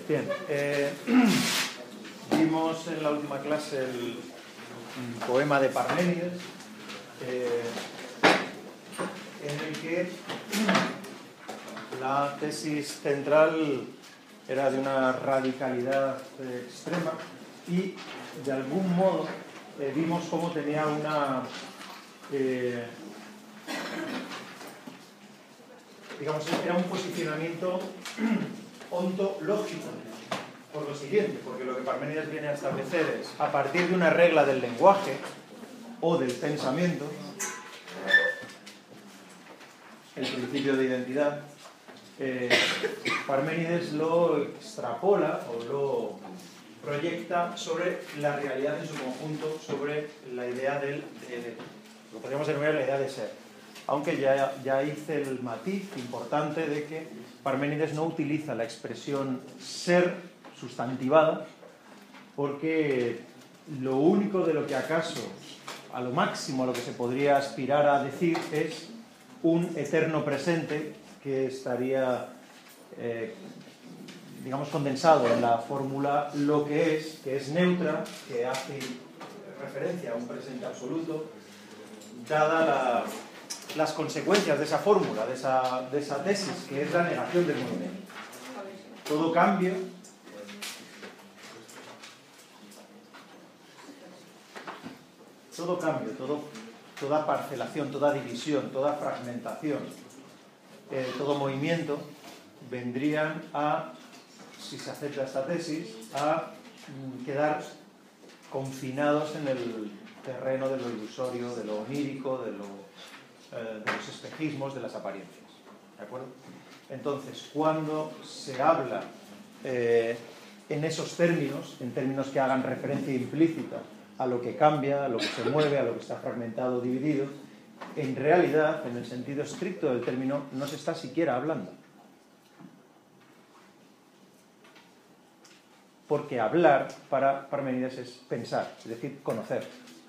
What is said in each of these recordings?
Bien, vimos en la última clase el poema de Parménides, en el que la tesis central era de una radicalidad extrema y de algún modo vimos cómo tenía una digamos, era un posicionamiento ontológico, por lo siguiente, porque lo que Parménides viene a establecer es, a partir de una regla del lenguaje o del pensamiento, el principio de identidad, Parménides lo extrapola o lo proyecta sobre la realidad en su conjunto, sobre la idea lo podríamos denominar la idea de ser. Aunque ya hice el matiz importante de que Parménides no utiliza la expresión ser sustantivada, porque lo único de lo que acaso, a lo máximo a lo que se podría aspirar a decir, es un eterno presente que estaría, digamos, condensado en la fórmula lo que es neutra, que hace referencia a un presente absoluto, dada las consecuencias de esa fórmula, de esa tesis, que es la negación del movimiento. Todo cambio toda parcelación, toda división, toda fragmentación, todo movimiento vendrían a, si se acepta esta tesis, a quedar confinados en el terreno de lo ilusorio, de lo onírico, de los espejismos, de las apariencias. ¿De acuerdo? Entonces, cuando se habla en esos términos, en términos que hagan referencia implícita a lo que cambia, a lo que se mueve, a lo que está fragmentado o dividido, en realidad, en el sentido estricto del término, no se está siquiera hablando. Porque hablar para Parménides es pensar, es decir, conocer.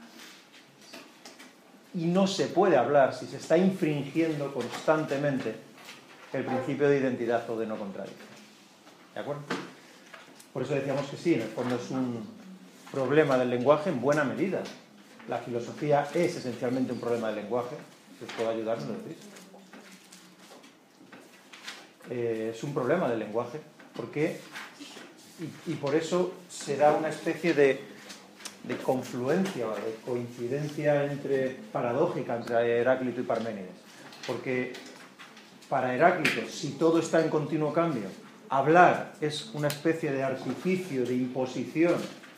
Y no se puede hablar si se está infringiendo constantemente el principio de identidad o de no contradicción. ¿De acuerdo? Por eso decíamos que sí, en el fondo es un problema del lenguaje en buena medida. La filosofía es esencialmente un problema del lenguaje. Si os puedo ayudar, ¿me lo decís? Es un problema del lenguaje. ¿Por qué? Y por eso se da una especie de confluencia, de coincidencia paradójica entre Heráclito y Parménides. Porque para Heráclito, si todo está en continuo cambio, hablar es una especie de artificio, de imposición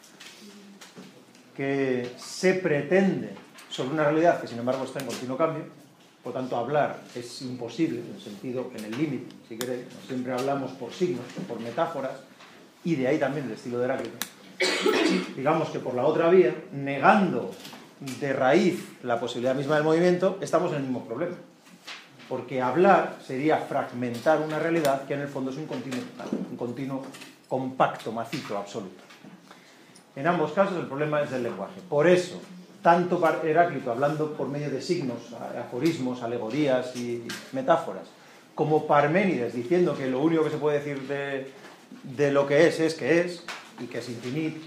que se pretende sobre una realidad que sin embargo está en continuo cambio. Por tanto, hablar es imposible, en el límite, si queréis. Siempre hablamos por signos, por metáforas, y de ahí también el estilo de Heráclito. Digamos que por la otra vía, negando de raíz la posibilidad misma del movimiento, estamos en el mismo problema. Porque hablar sería fragmentar una realidad que en el fondo es un continuo compacto, macizo, absoluto. En ambos casos el problema es del lenguaje. Por eso, tanto Heráclito hablando por medio de signos, aforismos, alegorías y metáforas, como Parménides diciendo que lo único que se puede decir de lo que es que es, y que es infinito,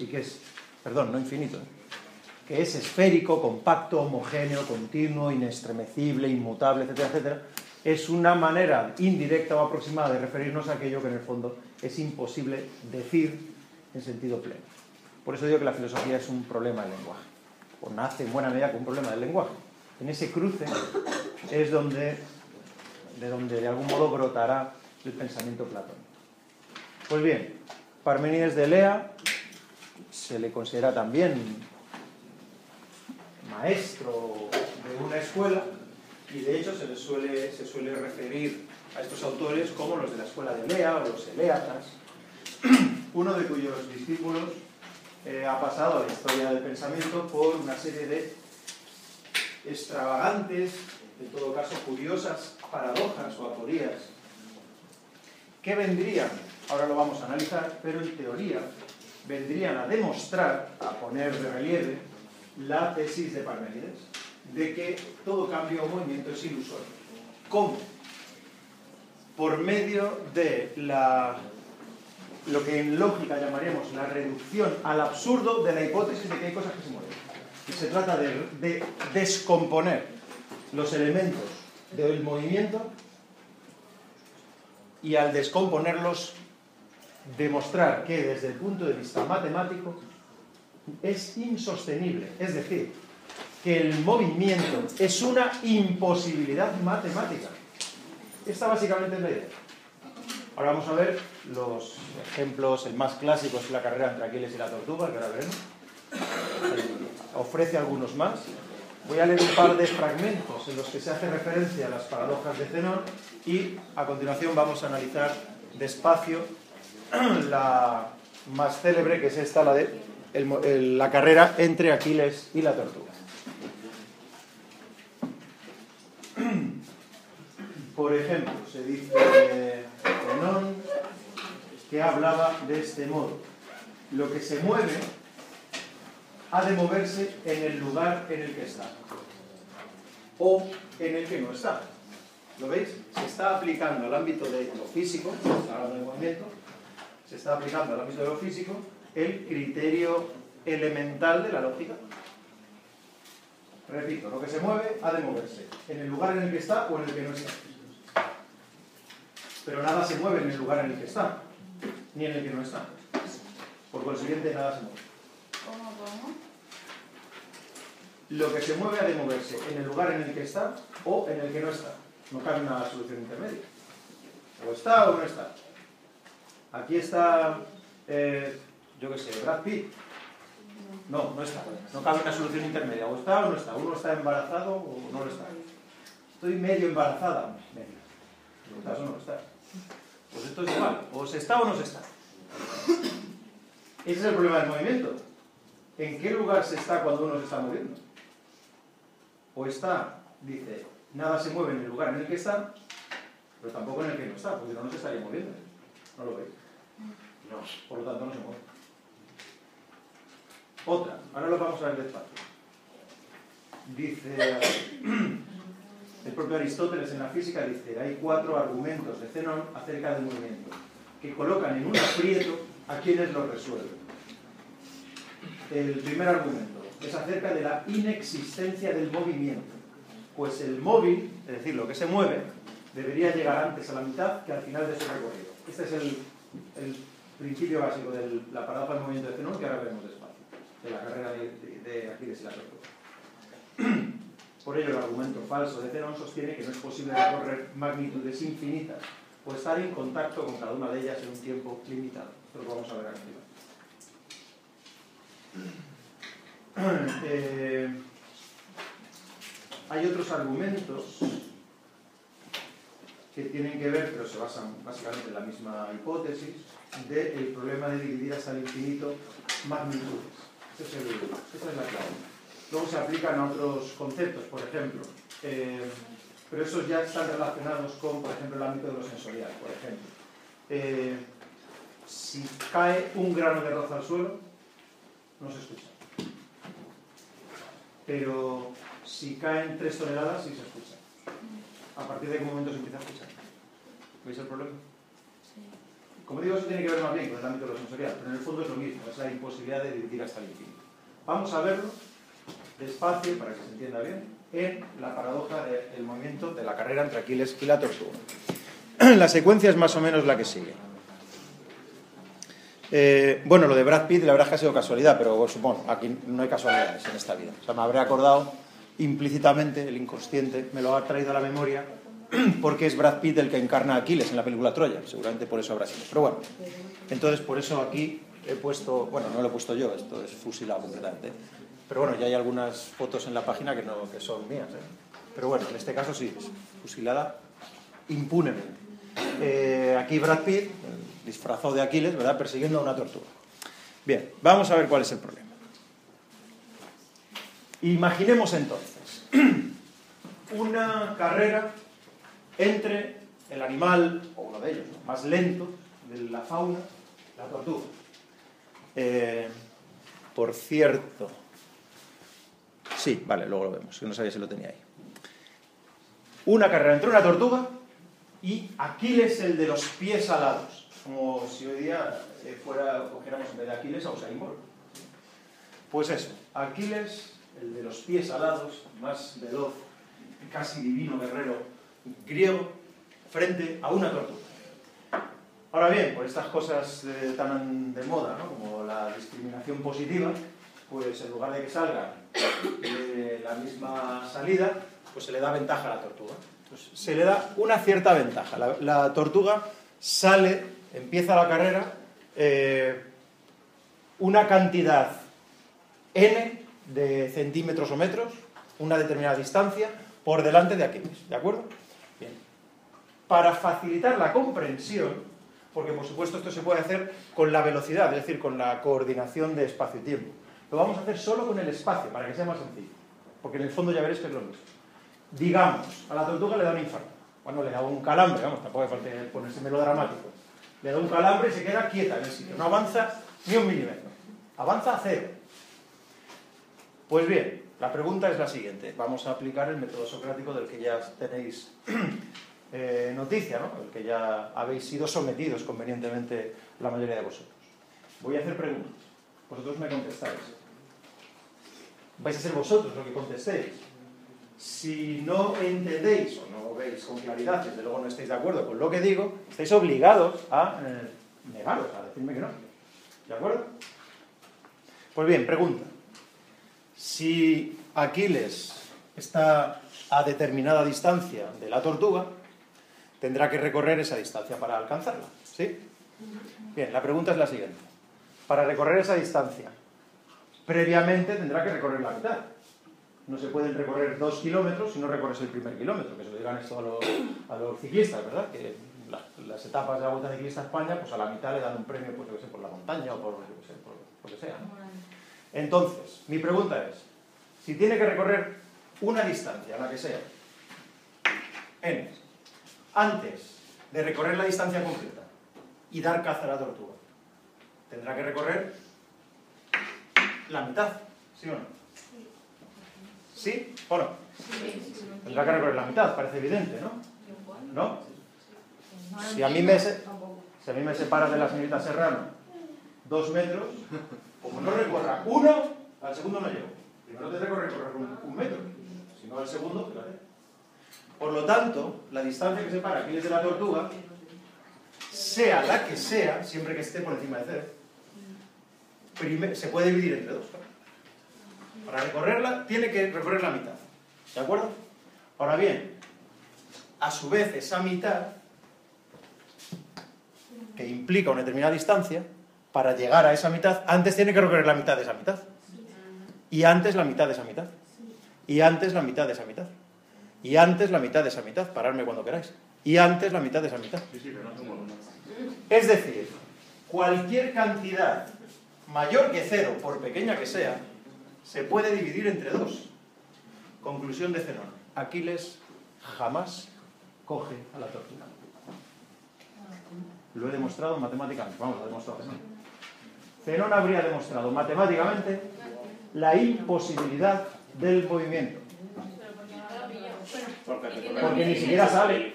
que es esférico, compacto, homogéneo, continuo, inestremecible, inmutable, etcétera, etcétera, es una manera indirecta o aproximada de referirnos a aquello que en el fondo es imposible decir en sentido pleno. Por eso digo que la filosofía es un problema del lenguaje, o nace en buena medida como un problema del lenguaje. En ese cruce es de donde de algún modo brotará el pensamiento platónico. Pues bien, Parménides de Elea se le considera también maestro de una escuela, y de hecho se suele referir a estos autores como los de la escuela de Elea o los eleatas, uno de cuyos discípulos ha pasado a la historia del pensamiento por una serie de extravagantes, en todo caso curiosas, paradojas o aporías que vendrían, ahora lo vamos a analizar, pero en teoría vendrían a demostrar, a poner de relieve la tesis de Parménides de que todo cambio o movimiento es ilusorio. ¿Cómo? Por medio de la lo que en lógica llamaríamos la reducción al absurdo de la hipótesis de que hay cosas que se mueven. Y se trata de descomponer los elementos del movimiento y al descomponerlos demostrar que desde el punto de vista matemático es insostenible. Es decir, que el movimiento es una imposibilidad matemática. Esta básicamente es la idea. Ahora vamos a ver los ejemplos, el más clásico es la carrera entre Aquiles y la tortuga, que ahora veremos. Ofrece algunos más. Voy a leer un par de fragmentos en los que se hace referencia a las paradojas de Zenón y a continuación vamos a analizar despacio la más célebre, que es esta, la de la carrera entre Aquiles y la tortuga. Por ejemplo, se dice Zenón que hablaba de este modo: lo que se mueve ha de moverse en el lugar en el que está o en el que no está. ¿Lo veis? Se está aplicando al ámbito de lo físico, hablando de movimiento, se está aplicando al ámbito de lo físico el criterio elemental de la lógica. Repito, lo que se mueve ha de moverse en el lugar en el que está o en el que no está. Pero nada se mueve en el lugar en el que está, ni en el que no está. Por consiguiente, nada se mueve. ¿Cómo? Lo que se mueve ha de moverse en el lugar en el que está o en el que no está. No cabe una solución intermedia. O está o no está. Aquí está, yo qué sé, Brad Pitt. No, no está. No cabe una solución intermedia. O está o no está. Uno está embarazado o no lo está. Estoy medio embarazada. Medio. ¿Lo estás o no lo estás? Pues esto es igual. O se está o no se está. Ese es el problema del movimiento. ¿En qué lugar se está cuando uno se está moviendo? O está, dice, nada se mueve en el lugar en el que está, pero tampoco en el que no está, porque no se estaría moviendo. ¿No lo veis? No, por lo tanto no se mueve. Otra, ahora lo vamos a ver despacio. Dice, el propio Aristóteles en la física dice, hay 4 argumentos de Zenón acerca del movimiento, que colocan en un aprieto a quienes lo resuelven. El primer argumento es acerca de la inexistencia del movimiento, pues el móvil, es decir, lo que se mueve, debería llegar antes a la mitad que al final de su recorrido. Este es el principio básico de la paradoja del movimiento de Zenón, que ahora veremos despacio, de la carrera de Aquiles y la tortuga. Por ello, el argumento falso de Zenón sostiene que no es posible recorrer magnitudes infinitas o estar en contacto con cada una de ellas en un tiempo limitado. Esto lo vamos a ver aquí. Hay otros argumentos que tienen que ver, pero se basan básicamente en la misma hipótesis, del problema de dividir hasta el infinito magnitudes. Esa es la clave. Luego se aplican a otros conceptos, por ejemplo, pero esos ya están relacionados con, por ejemplo, el ámbito de lo sensorial. Por ejemplo, si cae un grano de arroz al suelo, no se escucha. Pero si caen 3 toneladas, sí se escucha. A partir de qué momento se empieza a escuchar. ¿Veis el problema? Sí. Como digo, eso tiene que ver más bien con el ámbito de lo sensorial, pero en el fondo es lo mismo, es la imposibilidad de dividir hasta el infinito. Vamos a verlo despacio, para que se entienda bien, en la paradoja del movimiento de la carrera entre Aquiles y la tortuga. La secuencia es más o menos la que sigue. Bueno, lo de Brad Pitt la verdad es que ha sido casualidad, pero supongo, aquí no hay casualidades en esta vida. O sea, me habré acordado implícitamente, el inconsciente me lo ha traído a la memoria, porque es Brad Pitt el que encarna a Aquiles en la película Troya. Seguramente por eso habrá sido. Pero bueno, entonces por eso aquí he puesto, bueno, no lo he puesto yo, esto es fusilado completamente. Pero bueno, ya hay algunas fotos en la página que son mías, ¿eh? Pero bueno, en este caso sí, es fusilada impunemente. Aquí Brad Pitt, disfrazado de Aquiles, ¿verdad?, persiguiendo a una tortuga. Bien, vamos a ver cuál es el problema. Imaginemos entonces una carrera entre el animal, o uno de ellos, ¿no?, más lento de la fauna, la tortuga. Por cierto, sí, vale, luego lo vemos, que no sabía si lo tenía ahí. Una carrera entre una tortuga y Aquiles, el de los pies alados. como si hoy día cogiéramos en vez de Aquiles a Usain Bolt. Pues eso, Aquiles, el de los pies alados, más veloz, casi divino guerrero griego, frente a una tortuga. Ahora bien, por estas cosas tan de moda, ¿no?, como la discriminación positiva, pues en lugar de que salga de la misma salida, pues se le da ventaja a la tortuga. Entonces, se le da una cierta ventaja. La tortuga sale, empieza la carrera, una cantidad n de centímetros o metros, una determinada distancia, por delante de Aquiles, ¿de acuerdo? Bien. Para facilitar la comprensión, porque por supuesto esto se puede hacer con la velocidad, es decir, con la coordinación de espacio y tiempo. Lo vamos a hacer solo con el espacio, para que sea más sencillo, porque en el fondo ya veréis que es lo mismo. Digamos, a la tortuga le da un infarto. Bueno, le da un calambre, vamos, tampoco hace falta ponerse melodramático. Le da un calambre y se queda quieta en el sitio, no avanza ni un milímetro. Avanza a 0. Pues bien, la pregunta es la siguiente. Vamos a aplicar el método socrático del que ya tenéis noticia, ¿no?, el que ya habéis sido sometidos convenientemente la mayoría de vosotros. Voy a hacer preguntas. Vosotros me contestáis. Vais a ser vosotros los que contestéis. Si no entendéis o no veis con claridad, desde luego no estáis de acuerdo con lo que digo, estáis obligados a negaros, a decirme que no. ¿De acuerdo? Pues bien, pregunta. Si Aquiles está a determinada distancia de la tortuga, tendrá que recorrer esa distancia para alcanzarla, ¿sí? Bien, la pregunta es la siguiente. Para recorrer esa distancia, previamente tendrá que recorrer la mitad. No se pueden recorrer 2 kilómetros si no recorres el primer kilómetro, que se lo digan esto a los ciclistas, ¿verdad? Que las etapas de la Vuelta Ciclista a España, pues a la mitad le dan un premio, pues yo que sé, por la montaña o por lo que sea, ¿no? Entonces, mi pregunta es, si tiene que recorrer una distancia, la que sea, n, antes de recorrer la distancia completa y dar caza a la tortuga, tendrá que recorrer la mitad, ¿sí o no? ¿Sí o no? Tendrá que recorrer la mitad, parece evidente, ¿no? ¿No? Si a mí me separa de la señorita Serrano 2 metros, como no recorra 1, al segundo no llego. Primero tendré que recorrer 1 metro, si no al segundo, fíjate. Por lo tanto, la distancia que separa Aquiles de la tortuga, sea la que sea, siempre que esté por encima de 0, se puede dividir entre 2. Para recorrerla, tiene que recorrer la mitad. ¿De acuerdo? Ahora bien, a su vez, esa mitad, que implica una determinada distancia, para llegar a esa mitad, antes tiene que recorrer la mitad de esa mitad. Y antes la mitad de esa mitad. Y antes la mitad de esa mitad. Y antes la mitad de esa mitad. Paradme cuando queráis. Y antes la mitad de esa mitad. Es decir, cualquier cantidad mayor que 0, por pequeña que sea, se puede dividir entre 2. Conclusión de Zenón. Aquiles jamás coge a la tortuga. Lo he demostrado matemáticamente. Vamos, lo he demostrado Zenón. Zenón habría demostrado matemáticamente la imposibilidad del movimiento. Porque ni siquiera sale.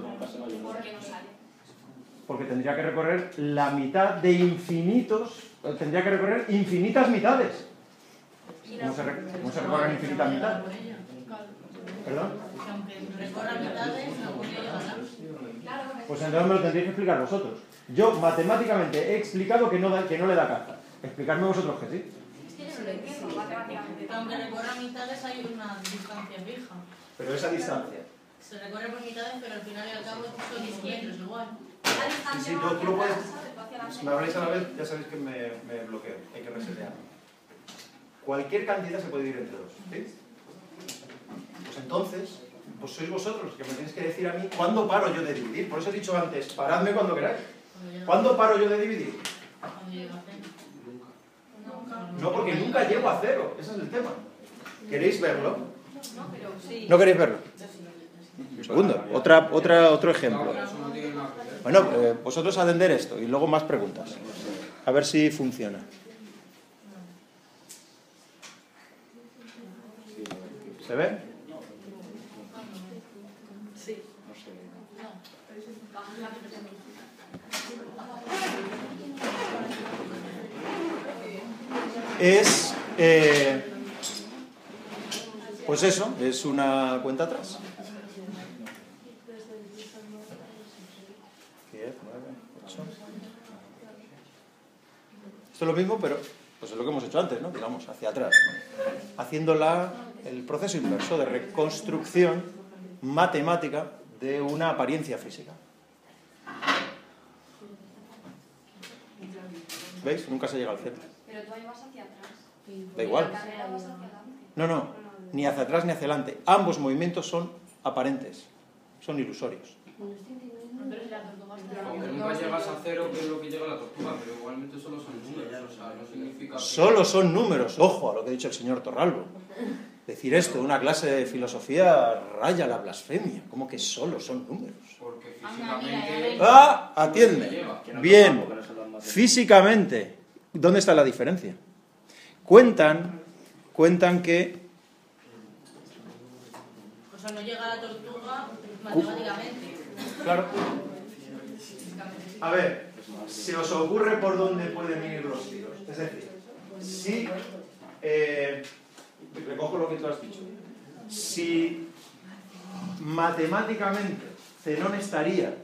Porque tendría que recorrer la mitad de infinitos, tendría que recorrer infinitas mitades. ¿Cómo se recorren infinitas mitades? ¿Perdón? Pues entonces me lo tendréis que explicar vosotros. Yo matemáticamente he explicado que no le da caza. Explicadme vosotros que sí. Aunque recorra mitades hay una distancia fija. Pero esa distancia. Se recorre por mitades, pero al final y al cabo son 10 metros igual. Sí, tú lo puedes. Si me habláis a la vez, ya sabéis que me bloqueo. Hay que resetear. Cualquier cantidad se puede dividir entre 2. ¿Sí? Pues entonces, pues sois vosotros los que me tenéis que decir a mí cuándo paro yo de dividir. Por eso he dicho antes, paradme cuando queráis. ¿Cuándo paro yo de dividir? Cuando llega a 0. No, porque nunca llego a 0. Ese es el tema. ¿Queréis verlo? No, pero sí. ¿No queréis verlo? Un segundo. Otro ejemplo. Bueno, vosotros atender esto y luego más preguntas. A ver si funciona. ¿Se ve? Sí. es, pues eso, es una cuenta atrás. 10, 9, 8. Esto es lo mismo, pero pues es lo que hemos hecho antes, ¿no? Digamos, hacia atrás, ¿no? Haciendo el proceso inverso de reconstrucción matemática de una apariencia física. ¿Veis? Nunca se llega al centro. Pero tú ahí vas hacia atrás. Da igual. La carrera vas hacia adelante. No, ni hacia atrás ni hacia adelante. Ambos movimientos son aparentes, son ilusorios. Pero si la tortuga está Aunque nunca llegas a cero, que es lo que llega a la tortuga, pero igualmente solo son números, o sea, no significa... Solo son números. Ojo a lo que ha dicho el señor Torralbo. Decir esto en una clase de filosofía raya la blasfemia. ¿Cómo que solo son números? Porque Anda, físicamente... ¡Ah! Atiende. Bien. Físicamente, ¿dónde está la diferencia? Cuentan que... O sea, no llega a la tortuga matemáticamente. Claro. A ver, ¿se os ocurre por dónde pueden ir los tiros? Es decir, si... recojo lo que tú has dicho. Si matemáticamente Zenón estaría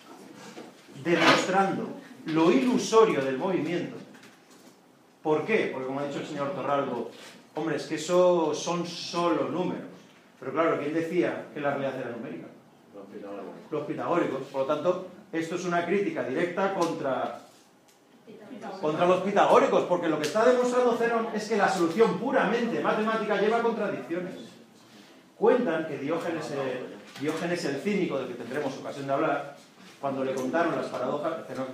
demostrando lo ilusorio del movimiento. ¿Por qué? Porque como ha dicho el señor Torralbo, hombre, es que eso son solo números. Pero claro, ¿quién decía que la realidad era numérica? Los pitagóricos. Por lo tanto, esto es una crítica directa contra los pitagóricos, porque lo que está demostrando Zenón es que la solución puramente matemática lleva contradicciones. Cuentan que Diógenes el cínico, del que tendremos ocasión de hablar, cuando le contaron las paradojas,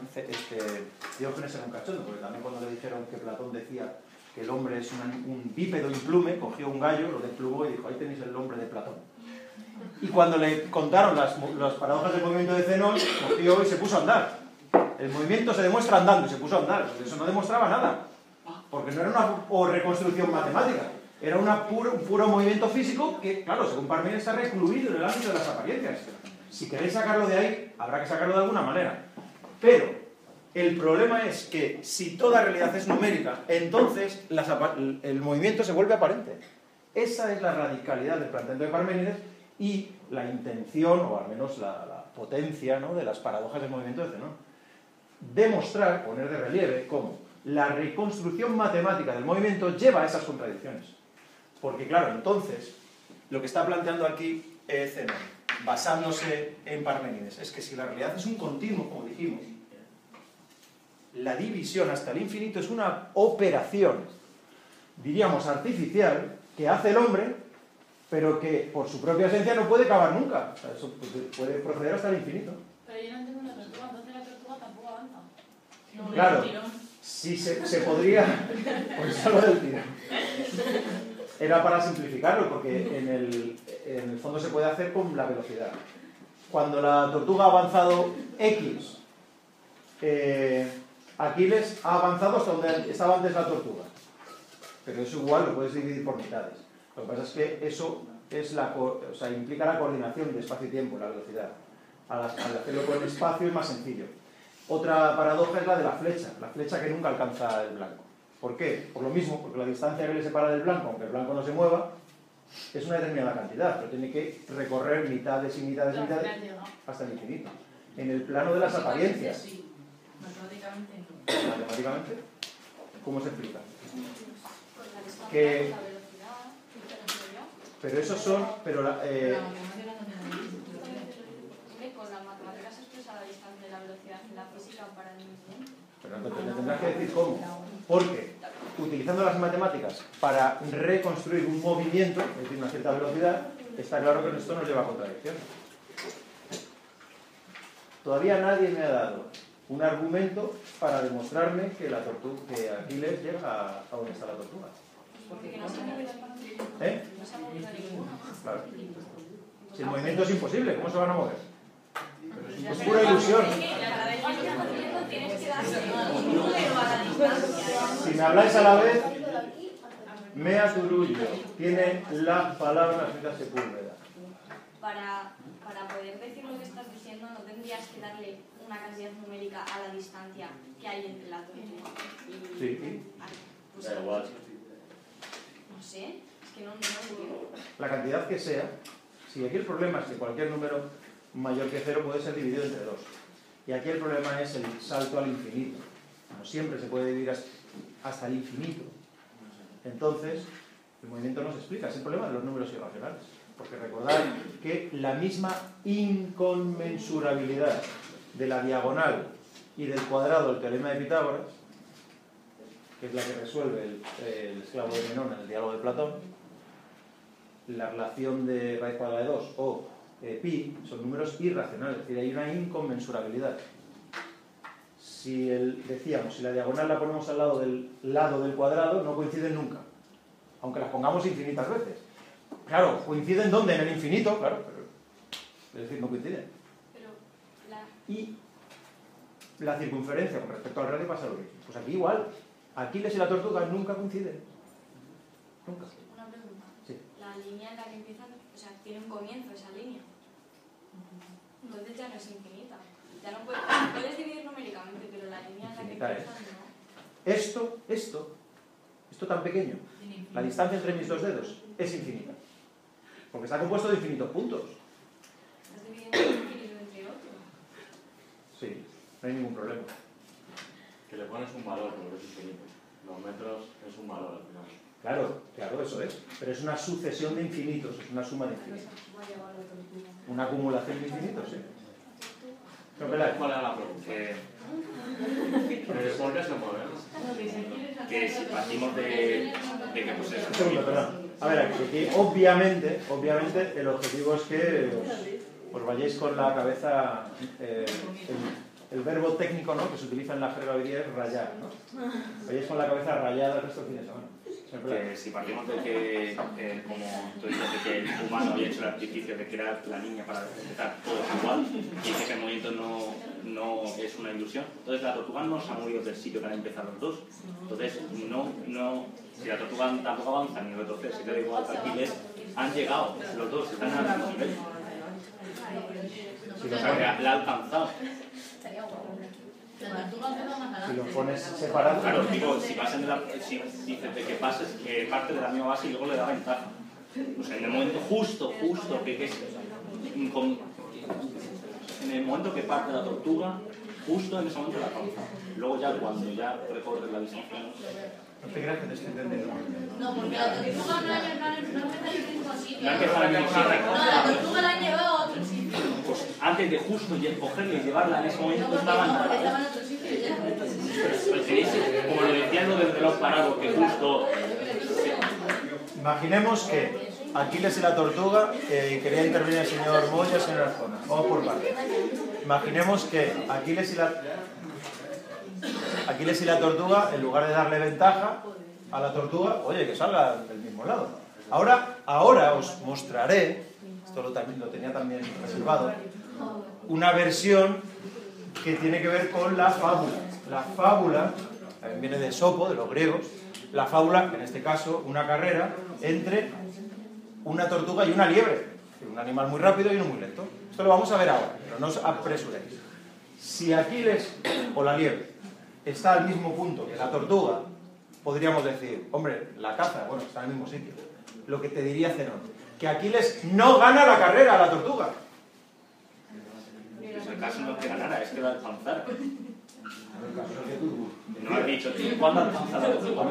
Diógenes era un cachondo, porque también cuando le dijeron que Platón decía que el hombre es un bípedo implume, cogió un gallo, lo desplumó y dijo, ahí tenéis el nombre de Platón. Y cuando le contaron las paradojas del movimiento de Zenón, cogió y se puso a andar. El movimiento se demuestra andando y se puso a andar. Eso no demostraba nada, porque no era una reconstrucción matemática, era un puro movimiento físico que, claro, según Parménides está recluido en el ámbito de las apariencias. Si queréis sacarlo de ahí, habrá que sacarlo de alguna manera. Pero el problema es que si toda realidad es numérica, entonces el movimiento se vuelve aparente. Esa es la radicalidad del planteamiento de Parménides y la intención, o al menos la potencia, ¿no?, de las paradojas del movimiento de Zenón. Demostrar, poner de relieve, cómo la reconstrucción matemática del movimiento lleva a esas contradicciones. Porque, claro, entonces, lo que está planteando aquí Zenón, basándose en Parménides, es que si la realidad es un continuo, como dijimos, la división hasta el infinito es una operación, diríamos, artificial, que hace el hombre, pero que por su propia esencia no puede acabar nunca. O sea, eso puede proceder hasta el infinito. Pero yo no entiendo una tortuga, entonces la tortuga tampoco avanza. No, Claro, si se podría... Por eso lo del tirón. Era para simplificarlo, porque en el fondo se puede hacer con la velocidad. Cuando la tortuga ha avanzado X, Aquiles ha avanzado hasta donde estaba antes la tortuga. Pero eso igual lo puedes dividir por mitades. Lo que pasa es que eso es implica la coordinación de espacio y tiempo, la velocidad. Al hacerlo con espacio es más sencillo. Otra paradoja es la de la flecha que nunca alcanza el blanco. ¿Por qué? Por lo mismo, porque la distancia que le separa del blanco, aunque el blanco no se mueva, es una determinada cantidad, pero tiene que recorrer mitades y mitades y mitades hasta el infinito. En el plano de las apariencias. Sí, matemáticamente no. ¿Matemáticamente? ¿Cómo se explica? Con la distancia, Que- con la velocidad, Pero esos son... Pero la matemática no tiene ningún hombre, con las matemáticas se expresa la distancia y la velocidad en la física para el movimiento. Pero no te tendrás que decir cómo. Porque utilizando las matemáticas para reconstruir un movimiento, es decir, una cierta velocidad, está claro que esto nos lleva a contradicciones. Todavía nadie me ha dado un argumento para demostrarme que Aquiles llega a donde está la tortuga. Porque no se ha movido ninguno. ¿Eh? No se ha movido ninguno. Claro. Si el movimiento es imposible, ¿cómo se van a mover? Es pura ilusión. Tienes que darle un número a la distancia. Si me habláis a la vez, Mea Turullo tiene la palabra Frida Sepúlveda. Para poder decir lo que estás diciendo, no tendrías que darle una cantidad numérica a la distancia que hay entre la tortuga y... Sí. Pues, Da igual. no sé, es que no entiendo. La cantidad que sea, si aquí el problema es que cualquier número mayor que 0 puede ser dividido entre 2. Y aquí el problema es el salto al infinito. No siempre se puede dividir hasta el infinito. Entonces, el movimiento nos explica, es el problema de los números irracionales. Porque recordad que la misma inconmensurabilidad de la diagonal y del cuadrado del teorema de Pitágoras, que es la que resuelve el esclavo de Menón en el diálogo de Platón, la relación de raíz cuadrada de 2 o pi son números irracionales, es decir, hay una inconmensurabilidad. Si decíamos, si la diagonal la ponemos al lado del cuadrado, no coinciden nunca, aunque las pongamos infinitas veces. Claro, ¿coinciden dónde? En el infinito, claro, pero, es decir, no coinciden. Y la circunferencia con respecto al radio pasa lo mismo. Pues aquí igual, Aquiles y la tortuga nunca coinciden. Nunca. Una pregunta. Sí. La línea en la que empiezan, o sea, tiene un comienzo esa línea. Entonces ya no es infinita. Ya no puedes dividir numéricamente, pero la línea en la que Infinita empiezan no. Esto tan pequeño, la distancia entre mis dos dedos, es infinita. Porque está compuesto de infinitos puntos. Estás dividiendo un infinito entre otro. Sí, no hay ningún problema. Que le pones un valor, porque es infinito. Los metros es un valor al final. Claro, eso es. Pero es una sucesión de infinitos, es una suma de infinitos. Una acumulación de infinitos, sí. No, ¿Cuál era la pregunta? ¿Por qué se mueve? Que si partimos de que pues eso. Un segundo, perdón. A ver, aquí obviamente el objetivo es que os vayáis con la cabeza, el verbo técnico, ¿no?, que se utiliza en la jerga hoy día es rayar, ¿no? Vayáis con la cabeza rayada el resto del fin de semana. Que si partimos de que, como tú dices, de que el humano había hecho el artificio de crear la línea para empezar todo igual, y dice que el movimiento no es una ilusión, entonces la tortuga no se ha movido del sitio que han empezado los dos. Entonces, si la tortuga tampoco avanza ni retrocede, si te da igual que Aquiles, han llegado los dos, están al mismo nivel. O sea, que la ha alcanzado. Si lo pones separado. Claro, digo, si dices de que pases, que parte de la misma base y luego le da ventaja. O sea, en el momento justo que es en el momento que parte la tortuga, justo en ese momento la alcanza. Luego ya cuando ya recorre la distancia. No te creas que te estoy entendiendo. No, porque la tortuga no ha empezado en el mismo sitio. No ha empezado en el mismo sitio. No, la tortuga la han llevado a otro sitio. Pues antes de justo cogerla y llevarla en ese momento estaban en otro sitio ya. Como lo decían lo del reloj parado, que justo... Imaginemos que Aquiles y la tortuga, quería intervenir el señor Moya, el señor Arjona. Vamos por partes. Imaginemos que Aquiles y la tortuga, en lugar de darle ventaja a la tortuga, oye, que salga del mismo lado. Ahora os mostraré, esto también lo tenía también reservado, una versión que tiene que ver con la fábula. La fábula, también viene de Esopo, de los griegos, la fábula, en este caso, una carrera entre una tortuga y una liebre, un animal muy rápido y uno muy lento. Esto lo vamos a ver ahora, pero no os apresuréis. Si Aquiles o la liebre está al mismo punto que la tortuga, podríamos decir, hombre, la caza, bueno, está en el mismo sitio. Lo que te diría Zenón, que Aquiles no gana la carrera a la tortuga. Pues el caso no es que ganara, es que la alcanzara. No has dicho, ¿cuándo alcanza la tortuga?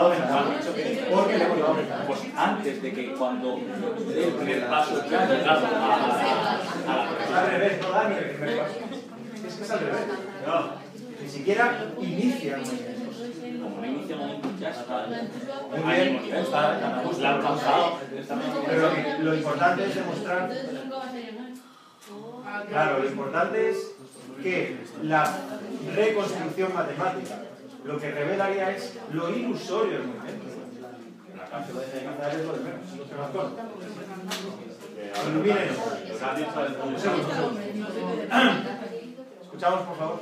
Pues antes de que cuando dé el primer paso ya ha llegado a la Es al revés, no da ni el primer paso. Es que es al revés. No, ni siquiera inicia el movimiento. Como no inicia el movimiento, ya está Muy al bien, mismo nivel. está, Pues la ha alcanzado. pero lo importante es demostrar. Claro, lo importante es que la reconstrucción matemática lo que revelaría es lo ilusorio del movimiento. Lo de alcanzar es lo de menos. Ilumínenos. Un segundo. Escuchamos, por favor.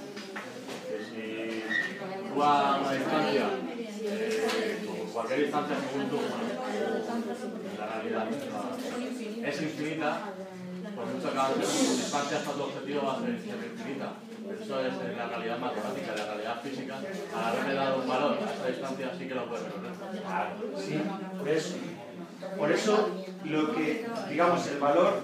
Si tú vas a una distancia, por cualquier distancia según tú, la realidad es infinita, por mucho que hagas distancia hasta tu objetivo va a ser infinita. Eso es en la realidad matemática, en la realidad física. Al haberle dado un valor a esa distancia sí que lo puedes resolver. Sí, por eso lo que, digamos, el valor,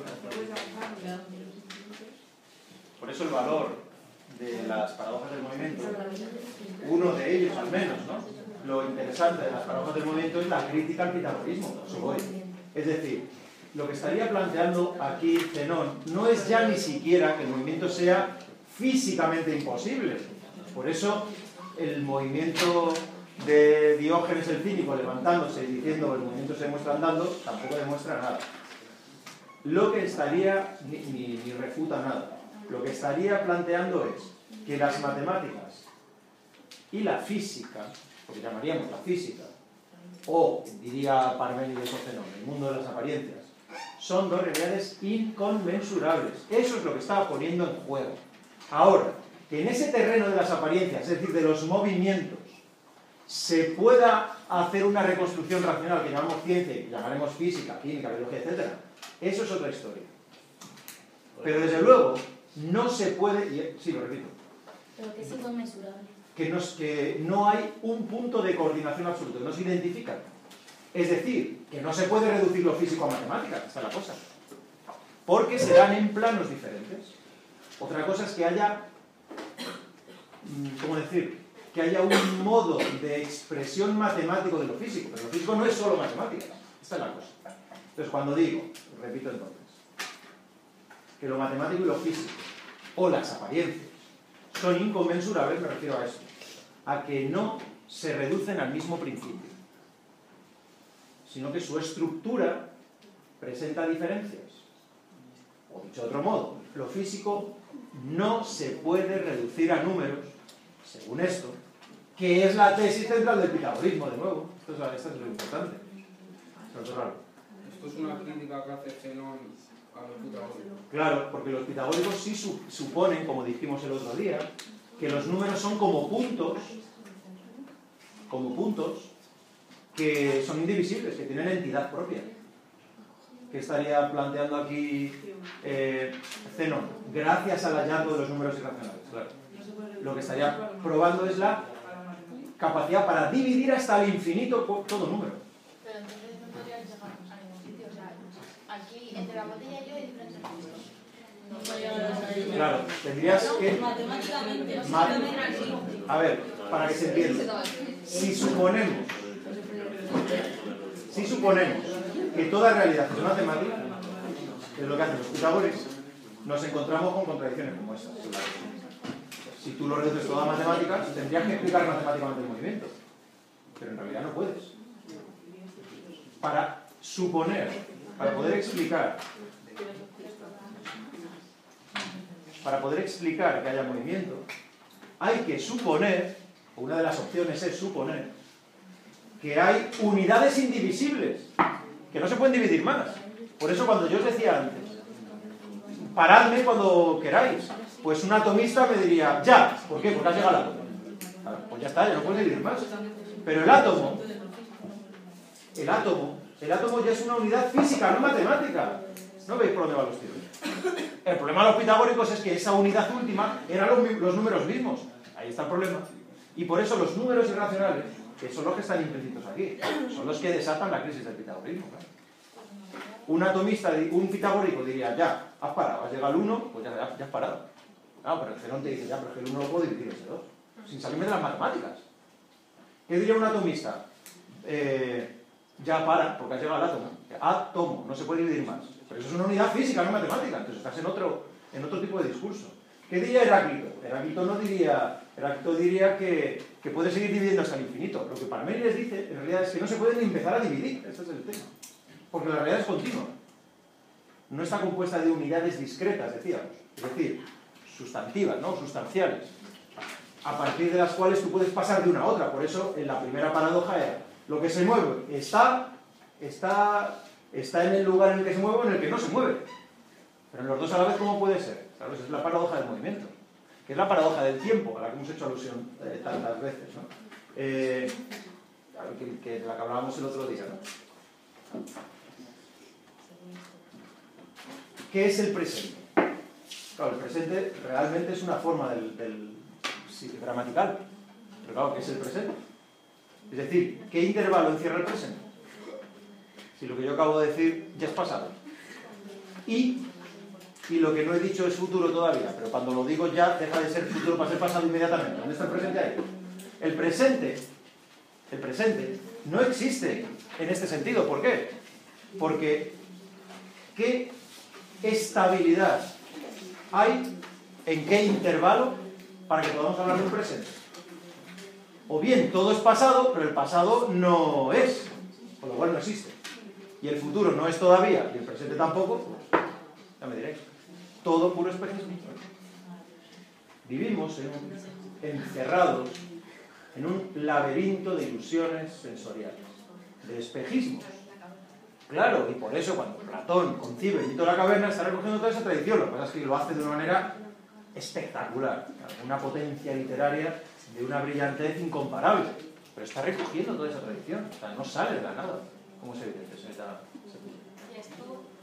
por eso el valor de las paradojas del movimiento, uno de ellos al menos, ¿no? Lo interesante de las paradojas del movimiento es la crítica al pitagorismo, eso voy. Es decir, lo que estaría planteando aquí Zenón no es ya ni siquiera que el movimiento sea físicamente imposible. Por eso el movimiento de Diógenes el cínico levantándose y diciendo el movimiento se demuestra andando, tampoco demuestra nada. Lo que estaría, ni refuta nada, lo que estaría planteando es que las matemáticas y la física, porque llamaríamos la física, o diría Parménides o Zenón, el mundo de las apariencias, son dos realidades inconmensurables. Eso es lo que estaba poniendo en juego. Ahora, que en ese terreno de las apariencias, es decir, de los movimientos, se pueda hacer una reconstrucción racional que llamamos ciencia, que llamaremos física, química, biología, etc., eso es otra historia. Pero desde luego, no se puede, y, sí, lo repito, Pero que es inconmensurable. que no hay un punto de coordinación absoluto, no se identifican. Es decir, que no se puede reducir lo físico a matemáticas, esta es la cosa. Porque se dan en planos diferentes. Otra cosa es que haya, ¿cómo decir?, que haya un modo de expresión matemático de lo físico, pero lo físico no es solo matemáticas, esta es la cosa. Entonces, cuando digo, repito entonces, que lo matemático y lo físico, o las apariencias, son inconmensurables, me refiero a eso, a que no se reducen al mismo principio, sino que su estructura presenta diferencias. O dicho de otro modo, lo físico no se puede reducir a números, según esto, que es la tesis central del pitagorismo, de nuevo. Esto es lo importante. Esto es raro. Esto es una crítica que hace Zenón a los pitagóricos. Claro, porque los pitagóricos sí suponen, como dijimos el otro día, que los números son como puntos que son indivisibles, que tienen entidad propia. ¿Qué estaría planteando aquí Zenón? Gracias al hallazgo de los números irracionales, claro. Lo que estaría probando es la capacidad para dividir hasta el infinito todo número. Pero entonces no podrías llegar a ningún sitio. O sea, aquí entre la botella y yo hay diferentes puntos. No podrías. Claro, tendrías que... Matemáticamente, A ver, para que se entienda. Si suponemos que toda realidad es matemática, que es lo que hacen los pitagóricos, nos encontramos con contradicciones como estas. Si tú lo reduces todo a matemáticas, tendrías que explicar matemáticamente el movimiento. Pero en realidad no puedes. Para suponer, para poder explicar que haya movimiento, hay que suponer, o una de las opciones es suponer, que hay unidades indivisibles, que no se pueden dividir más. Por eso cuando yo os decía antes, paradme cuando queráis, pues un atomista me diría, ya, ¿por qué? Porque has llegado al átomo. Pues ya está, ya no puedes dividir más. Pero el átomo ya es una unidad física, no matemática. ¿No veis por dónde van los tiros? El problema de los pitagóricos es que esa unidad última eran los números mismos. Ahí está el problema. Y por eso los números irracionales, que son los que están implícitos aquí, son los que desatan la crisis del pitagorismo. Claro. Un atomista, un pitagórico diría, ya, has parado, has llegado al 1, pues ya has parado. Claro, pero el Zenón te dice, ya, pero es que el 1 lo puedo dividir entre 2, sin salirme de las matemáticas. ¿Qué diría un atomista? Ya para, porque has llegado al átomo. Átomo, no se puede dividir más. Pero eso es una unidad física, no matemática. Entonces estás en otro tipo de discurso. ¿Qué diría Heráclito? Heráclito diría que puede seguir dividiendo hasta el infinito. Lo que Parménides dice, en realidad, es que no se puede ni empezar a dividir. Ese es el tema. Porque la realidad es continua. No está compuesta de unidades discretas, decíamos. Es decir, sustantivas, ¿no? Sustanciales. A partir de las cuales tú puedes pasar de una a otra. Por eso, en la primera paradoja era, lo que se mueve está en el lugar en el que se mueve o en el que no se mueve. Pero en los dos a la vez, ¿cómo puede ser? Claro, esa es la paradoja del movimiento. Que es la paradoja del tiempo, a la que hemos hecho alusión tantas veces, ¿no? De la que hablábamos el otro día, ¿no? ¿Qué es el presente? Claro, el presente realmente es una forma sí, gramatical. Pero claro, ¿qué es el presente? Es decir, ¿qué intervalo encierra el presente? Si lo que yo acabo de decir ya es pasado. Y lo que no he dicho es futuro todavía, pero cuando lo digo ya deja de ser futuro para ser pasado inmediatamente. ¿Dónde está el presente ahí? El presente no existe en este sentido. ¿Por qué? Porque ¿qué estabilidad hay en qué intervalo para que podamos hablar de un presente? O bien todo es pasado, pero el pasado no es, con lo cual no existe. Y el futuro no es todavía, y el presente tampoco, pues ya me diréis. Todo puro espejismo. Vivimos encerrados en un laberinto de ilusiones sensoriales, de espejismos. Claro, y por eso cuando Platón concibe el mito de la caverna está recogiendo toda esa tradición. Lo que pasa es que lo hace de una manera espectacular, una potencia literaria de una brillantez incomparable, pero está recogiendo toda esa tradición, o sea, no sale de la nada, como es evidente. Y esto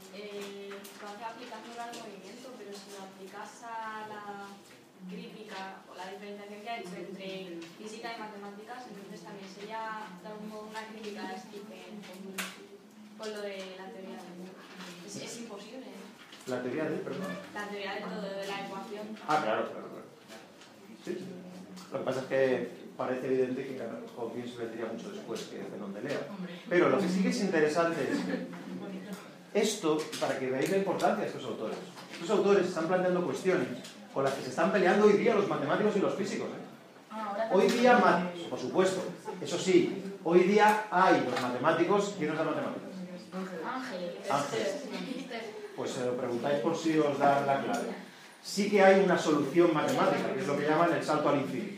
lo hace aplicándolo al movimiento, pero si lo aplicas a la crítica o la diferenciación que ha hecho entre física y matemáticas, entonces también sería de algún modo una crítica a Stephen con lo de la teoría del mundo. Es imposible. ¿La teoría de, perdón? La teoría de todo, de la ecuación. Ah, claro. Sí. Lo que pasa es que parece evidente que Hawking se le diría mucho después que Zenón de Lea. Pero lo que sí que es interesante es que esto, para que veáis la importancia de estos autores. Estos autores están planteando cuestiones con las que se están peleando hoy día los matemáticos y los físicos. Hoy día, por supuesto, eso sí, hoy día hay los matemáticos. ¿Quién es la matemáticas? Ángeles. Pues se lo preguntáis por si os dan la clave. Sí que hay una solución matemática, que es lo que llaman el salto al infinito.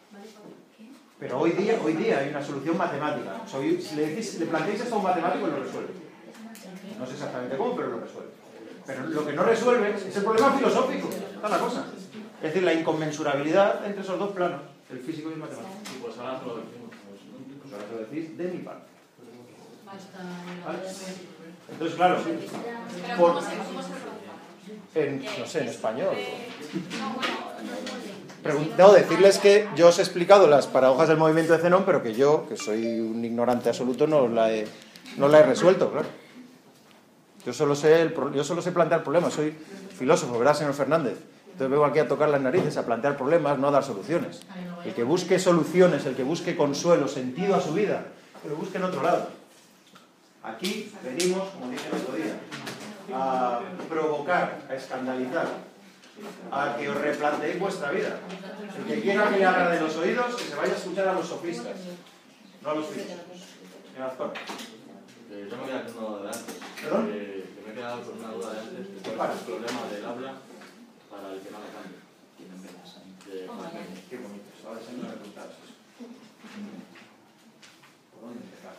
Pero hoy día hay una solución matemática. O sea, le planteáis esto a un matemático y lo resuelve. No sé exactamente cómo, pero lo resuelve. Pero lo que no resuelve es el problema filosófico. Está la cosa. Es decir, la inconmensurabilidad entre esos dos planos, el físico y el matemático. Y pues ahora lo decimos. Pues ahora lo decís de mi parte. ¿Vale? Entonces, claro, Pero por, ¿cómo se no sé, en español. No, bueno, Debo decirles que yo os he explicado las paradojas del movimiento de Zenón, pero que yo, que soy un ignorante absoluto, no la he resuelto, claro. Yo solo sé plantear problemas, soy filósofo, ¿verdad, señor Fernández? Entonces vengo aquí a tocar las narices, a plantear problemas, no a dar soluciones. El que busque soluciones, el que busque consuelo, sentido a su vida, que lo busque en otro lado. Aquí venimos, como dije el otro día, a provocar, a escandalizar, a que os replanteéis vuestra vida. El que quiera que le agrade los oídos, que se vaya a escuchar a los sofistas, no a los físicos. Señor Azcón. Yo me quedé haciendo de antes. ¿Perdón? Que me he quedado con una duda de antes. ¿Cuál es el problema del habla para el que no la cambie? Qué bonito. Ahora se me ha preguntado eso. ¿Por dónde empezar?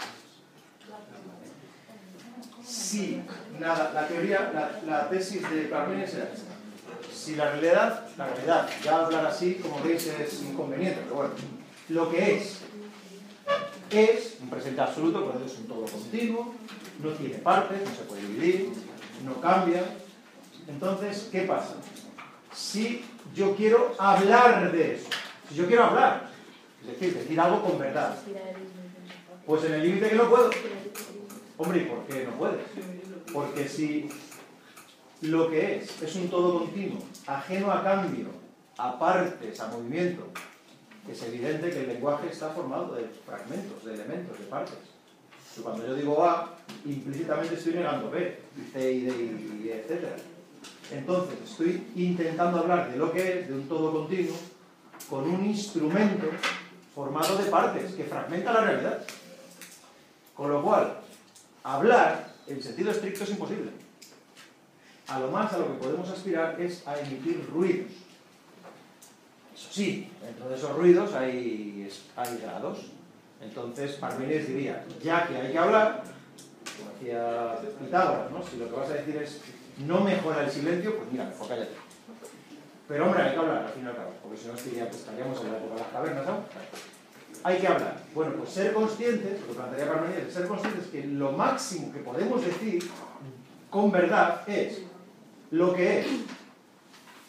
Sí, nada, la teoría, la tesis de Parménides era esta. Si la realidad, ya hablar así, como veis, es inconveniente, pero bueno, lo que es un presente absoluto, por eso es un todo continuo, no tiene partes, no se puede dividir, no cambia. Entonces, ¿qué pasa? Si yo quiero hablar de eso, si yo quiero hablar, es decir algo con verdad, pues en el límite que no puedo. Hombre, ¿y por qué no puedes? Porque si lo que es un todo continuo, ajeno a cambio, a partes, a movimiento, es evidente que el lenguaje está formado de fragmentos, de elementos, de partes. Y cuando yo digo A, implícitamente estoy negando B, y C, y D, y E, etc. Entonces, estoy intentando hablar de lo que es, de un todo continuo, con un instrumento formado de partes, que fragmenta la realidad. Con lo cual, hablar, en sentido estricto, es imposible. A lo más a lo que podemos aspirar es a emitir ruidos. Eso sí, dentro de esos ruidos hay grados. Entonces, Parménides diría, ya que hay que hablar, como decía Pitágoras, ¿no? Si lo que vas a decir es no mejora el silencio, pues mira, mejor cállate. Pero hombre, hay que hablar, al fin y al cabo, porque si no estaríamos en la época de las cavernas, ¿no? Hay que hablar. Bueno, pues ser conscientes, lo que plantearía Parménides, ser conscientes que lo máximo que podemos decir con verdad es lo que es.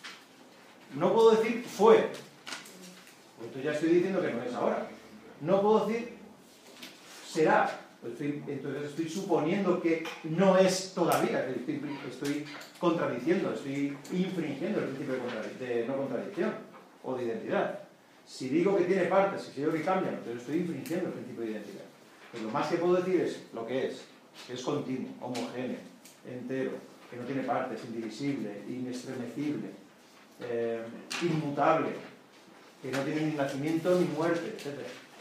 No puedo decir fue, pues entonces ya estoy diciendo que no es ahora. No puedo decir será, entonces estoy suponiendo que no es todavía, estoy contradiciendo, estoy infringiendo el principio de no contradicción o de identidad. Si digo que tiene partes, si digo que cambian, entonces estoy infringiendo el principio de identidad. Pues lo más que puedo decir es lo que es continuo, homogéneo, entero, que no tiene partes, indivisible, inestremecible, inmutable, que no tiene ni nacimiento ni muerte, etc.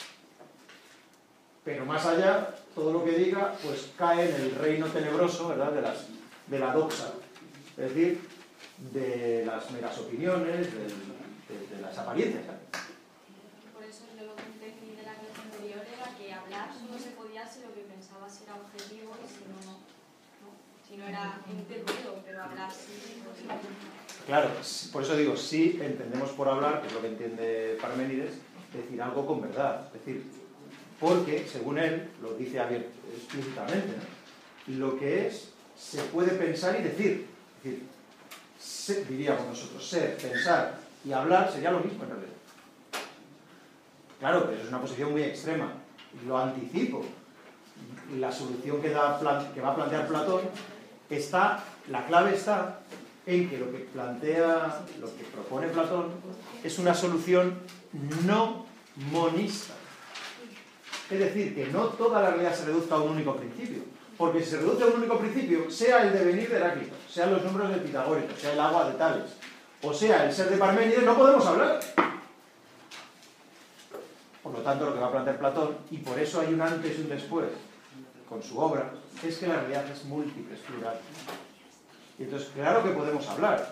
Pero más allá, todo lo que diga, pues cae en el reino tenebroso, ¿verdad?, de la doxa, es decir, de las meras opiniones, de las apariencias, ¿sabes? Por eso lo que entendí de la clase anterior era que hablar solo se podía si lo que pensabas era objetivo y si no, no. Si no era entendido, pero hablar sí. Claro, por eso digo, sí entendemos por hablar, que es lo que entiende Parménides, decir algo con verdad. Es decir, porque, según él, lo dice explícitamente, ¿no?, lo que es, se puede pensar y decir. Es decir, diríamos nosotros, ser, pensar y hablar sería lo mismo en realidad. Claro, pero es una posición muy extrema. Lo anticipo. La solución que va a plantear Platón la clave está en que lo que propone Platón es una solución no monista. Es decir, que no toda la realidad se reduzca a un único principio. Porque si se reduce a un único principio, sea el devenir de Heráclito, sean los números del Pitagórico, sea el agua de Tales, o sea el ser de Parménides, no podemos hablar. Por lo tanto, lo que va a plantear Platón, y por eso hay un antes y un después con su obra, es que la realidad es múltiple, es plural. Y entonces, claro que podemos hablar.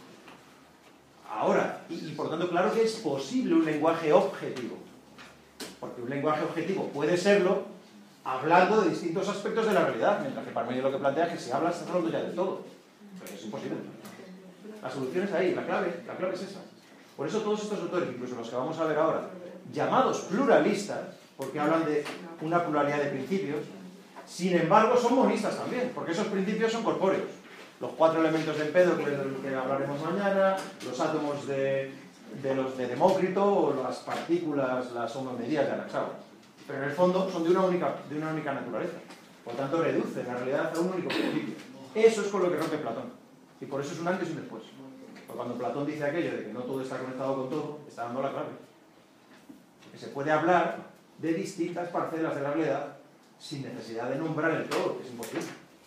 Ahora, y por tanto, claro que es posible un lenguaje objetivo. Porque un lenguaje objetivo puede serlo hablando de distintos aspectos de la realidad, mientras que Parménides lo que plantea es que si hablas estás hablando ya de todo. Pero es imposible. La solución es ahí, la clave es esa. Por eso todos estos autores, incluso los que vamos a ver ahora, llamados pluralistas, porque hablan de una pluralidad de principios, sin embargo son monistas también, porque esos principios son corpóreos. Los 4 elementos de Empédocles, de los que hablaremos mañana, los átomos de Demócrito, o las partículas, las homomerías de Anaxágoras. Pero en el fondo son de una única naturaleza. Por tanto, reducen la realidad a un único principio. Eso es con lo que rompe Platón. Y por eso es un antes y un después. Porque cuando Platón dice aquello de que no todo está conectado con todo, está dando la clave. Que se puede hablar de distintas parcelas de la realidad sin necesidad de nombrar el todo, que es imposible.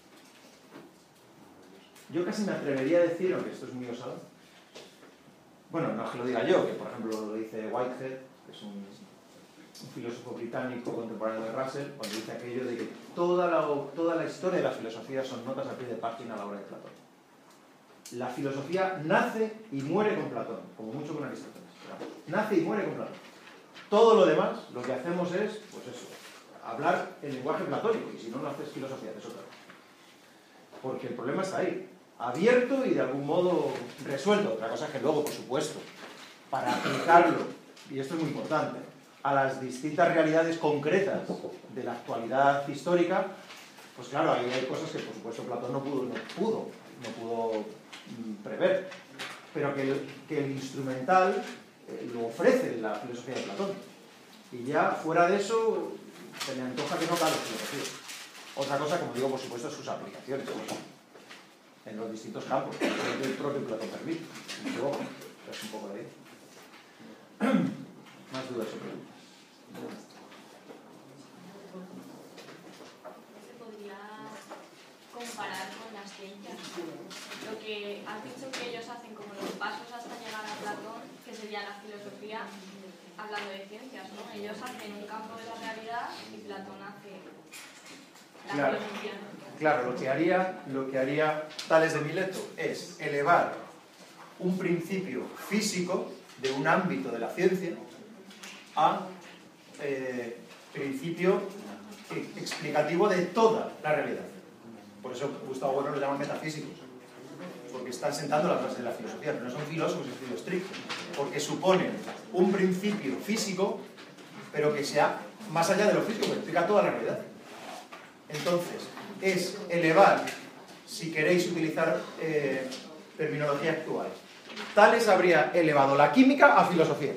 Yo casi me atrevería a decir, aunque esto es muy osado, bueno, no es que lo diga yo, que por ejemplo lo dice Whitehead, que es un filósofo británico contemporáneo de Russell, cuando dice aquello de que toda la historia de la filosofía son notas al pie de página a la obra de Platón. La filosofía nace y muere con Platón, como mucho con Aristóteles. Nace y muere con Platón. Todo lo demás, lo que hacemos es, pues eso, hablar el lenguaje platónico, y si no, no haces filosofía, haces otra cosa. Porque el problema está ahí, abierto y de algún modo resuelto. Otra cosa es que luego, por supuesto, para aplicarlo, y esto es muy importante, a las distintas realidades concretas de la actualidad histórica, pues claro, ahí hay cosas que por supuesto Platón no pudo prever, pero que el instrumental lo ofrece la filosofía de Platón. Y ya fuera de eso, se me antoja que no cabe filosofía. Otra cosa, como digo, por supuesto, es sus aplicaciones en los distintos campos, que el propio Platón permite. Luego, es un poco de ahí. Más dudas o preguntas. ¿Se podría comparar con las ciencias? Lo que has dicho que ellos hacen como los pasos hasta llegar a Platón, que sería la filosofía, hablando de ciencias, ¿no? Ellos hacen un campo de la realidad y Platón hace la filosofía. Claro, lo que haría Tales de Mileto es elevar un principio físico de un ámbito de la ciencia a principio explicativo de toda la realidad. Por eso Gustavo Bueno los llama metafísicos, porque están sentando las bases de la filosofía, pero no son filósofos en sentido estricto, porque suponen un principio físico, pero que sea más allá de lo físico, que explica toda la realidad. Entonces, es elevar, si queréis utilizar terminología actual, Tales habría elevado la química a filosofía.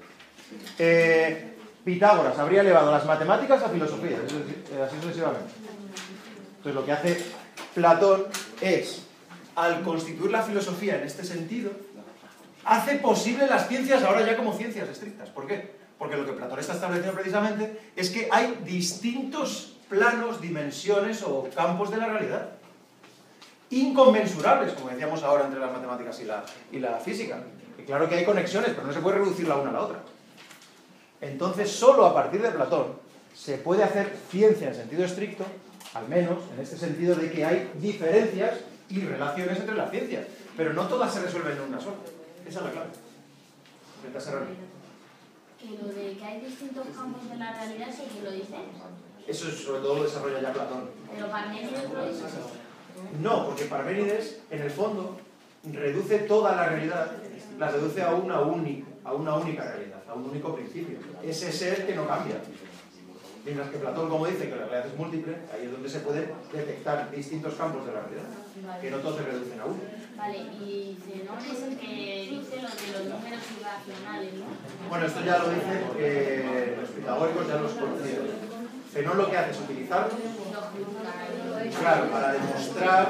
Pitágoras habría elevado las matemáticas a filosofía, así sucesivamente. Entonces lo que hace Platón es, al constituir la filosofía en este sentido, hace posible las ciencias ahora ya como ciencias estrictas. ¿Por qué? Porque lo que Platón está estableciendo precisamente es que hay distintos planos, dimensiones o campos de la realidad, inconmensurables, como decíamos ahora, entre las matemáticas y la física. Y claro que hay conexiones, pero no se puede reducir la una a la otra. Entonces, solo a partir de Platón se puede hacer ciencia en sentido estricto, al menos en este sentido de que hay diferencias y relaciones entre las ciencias, pero no todas se resuelven en una sola. Esa es la clave. Intenta cerrar. Que lo de que hay distintos campos de la realidad, ¿sí que lo dice? Eso sobre todo lo desarrolla ya Platón. Pero Parménides lo dice. No, porque Parménides, en el fondo, reduce toda la realidad, la reduce a una única realidad, a un único principio. Ese ser que no cambia. Mientras que Platón, como dice que la realidad es múltiple, ahí es donde se pueden detectar distintos campos de la realidad, que no todos se reducen a uno. Vale, y Zenón es el que dice lo de los números irracionales, ¿no? Bueno, esto ya lo dice los pitagóricos, ya los conocidos. Zenón lo que hace es utilizarlo, claro, para demostrar.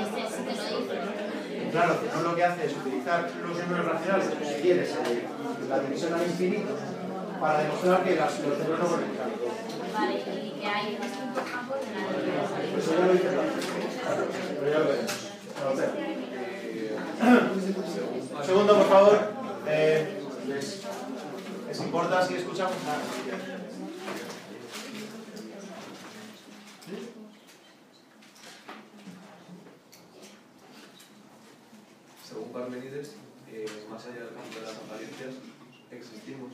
Claro, Zenón lo que hace es utilizar los números racionales, si quieres, la división al infinito, para demostrar que los números no conectan. Vale, y que hay distintos campos de la realidad. Pues eso ya lo dice Platón. Pero ya lo veremos. Un segundo, por favor. ¿Les importa si escuchamos? Según Parménides, más allá del campo de las apariencias, existimos.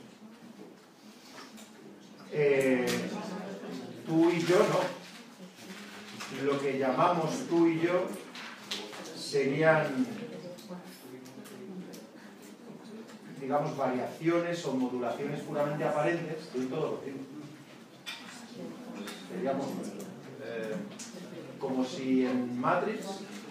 Tú y yo no. Lo que llamamos tú y yo serían, digamos, variaciones o modulaciones puramente aparentes de un todo continuo. Seríamos como si en Matrix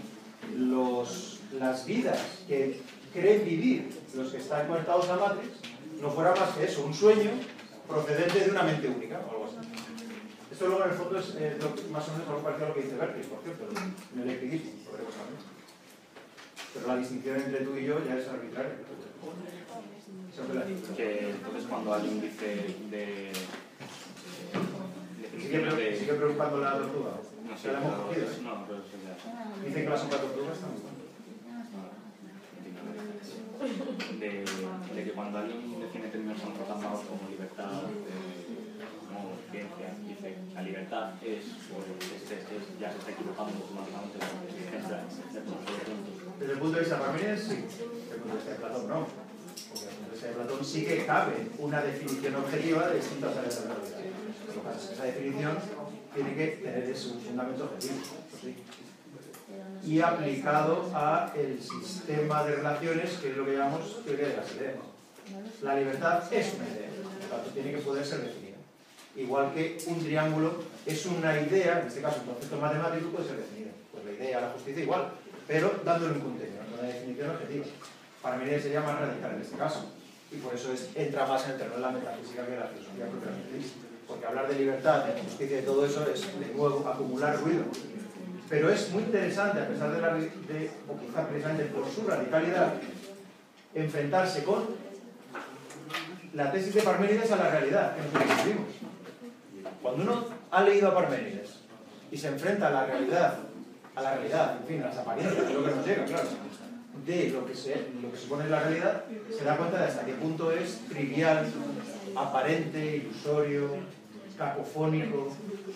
las vidas que creen vivir los que están conectados a Matrix no fuera más que eso, un sueño procedente de una mente única o algo así. Esto luego en el fondo es más o menos algo parecido a lo que dice Berkeley, por cierto, en el electricismo, pero la distinción entre tú y yo ya es arbitraria. Que entonces cuando alguien dice de ¿Sigue preocupando la tortuga? No sé, la hemos cogido, ¿eh? No, pero sí, ya. Dicen que la sopa de tortuga está muy buena. De que cuando alguien define términos tan programados como libertad, como ciencia, dice la libertad es, ya se está equivocando automáticamente la existencia de todos los puntos. Desde el punto de vista de Parménides, sí. Desde el punto de vista de Platón, no. Porque desde el punto de vista de Platón sí que cabe una definición objetiva de distintas áreas de la realidad. Lo que pasa es que esa definición tiene que tener un fundamento objetivo, eso sí. Y aplicado a el sistema de relaciones, que es lo que llamamos teoría de las ideas. La libertad es una idea, por lo tanto tiene que poder ser definida. Igual que un triángulo es una idea, en este caso un concepto matemático puede ser definido. Pues la idea, la justicia igual, pero dándole un contenido, una definición objetiva. Para mí sería más radical en este caso, y por eso entra más en el terreno de la metafísica que de la filosofía propiamente dicha. Porque hablar de libertad, de justicia y todo eso es, de nuevo, acumular ruido. Pero es muy interesante, a pesar o quizá precisamente por su radicalidad, enfrentarse con la tesis de Parménides a la realidad que nosotros vivimos. Cuando uno ha leído a Parménides y se enfrenta a la realidad, en fin, a las apariencias, de lo que nos llega, claro, de lo que supone la realidad, se da cuenta de hasta qué punto es trivial, aparente, ilusorio, cacofónico,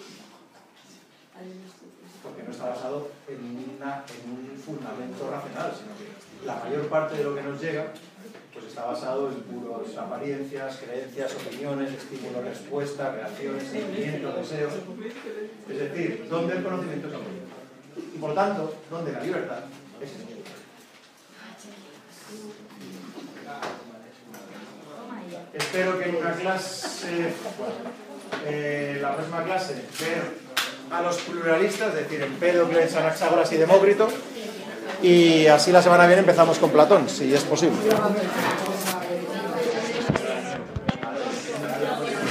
porque no está basado en un fundamento racional, sino que la mayor parte de lo que nos llega pues está basado en puras apariencias, creencias, opiniones, estímulos, respuestas, reacciones, sentimientos, deseos. Es decir, donde el conocimiento es amor. Y por lo tanto, donde la libertad es el. Espero que en una clase, la próxima clase, ver a los pluralistas, es decir, Empédocles, Anaxágoras y Demócrito, y así la semana que viene empezamos con Platón, si es posible.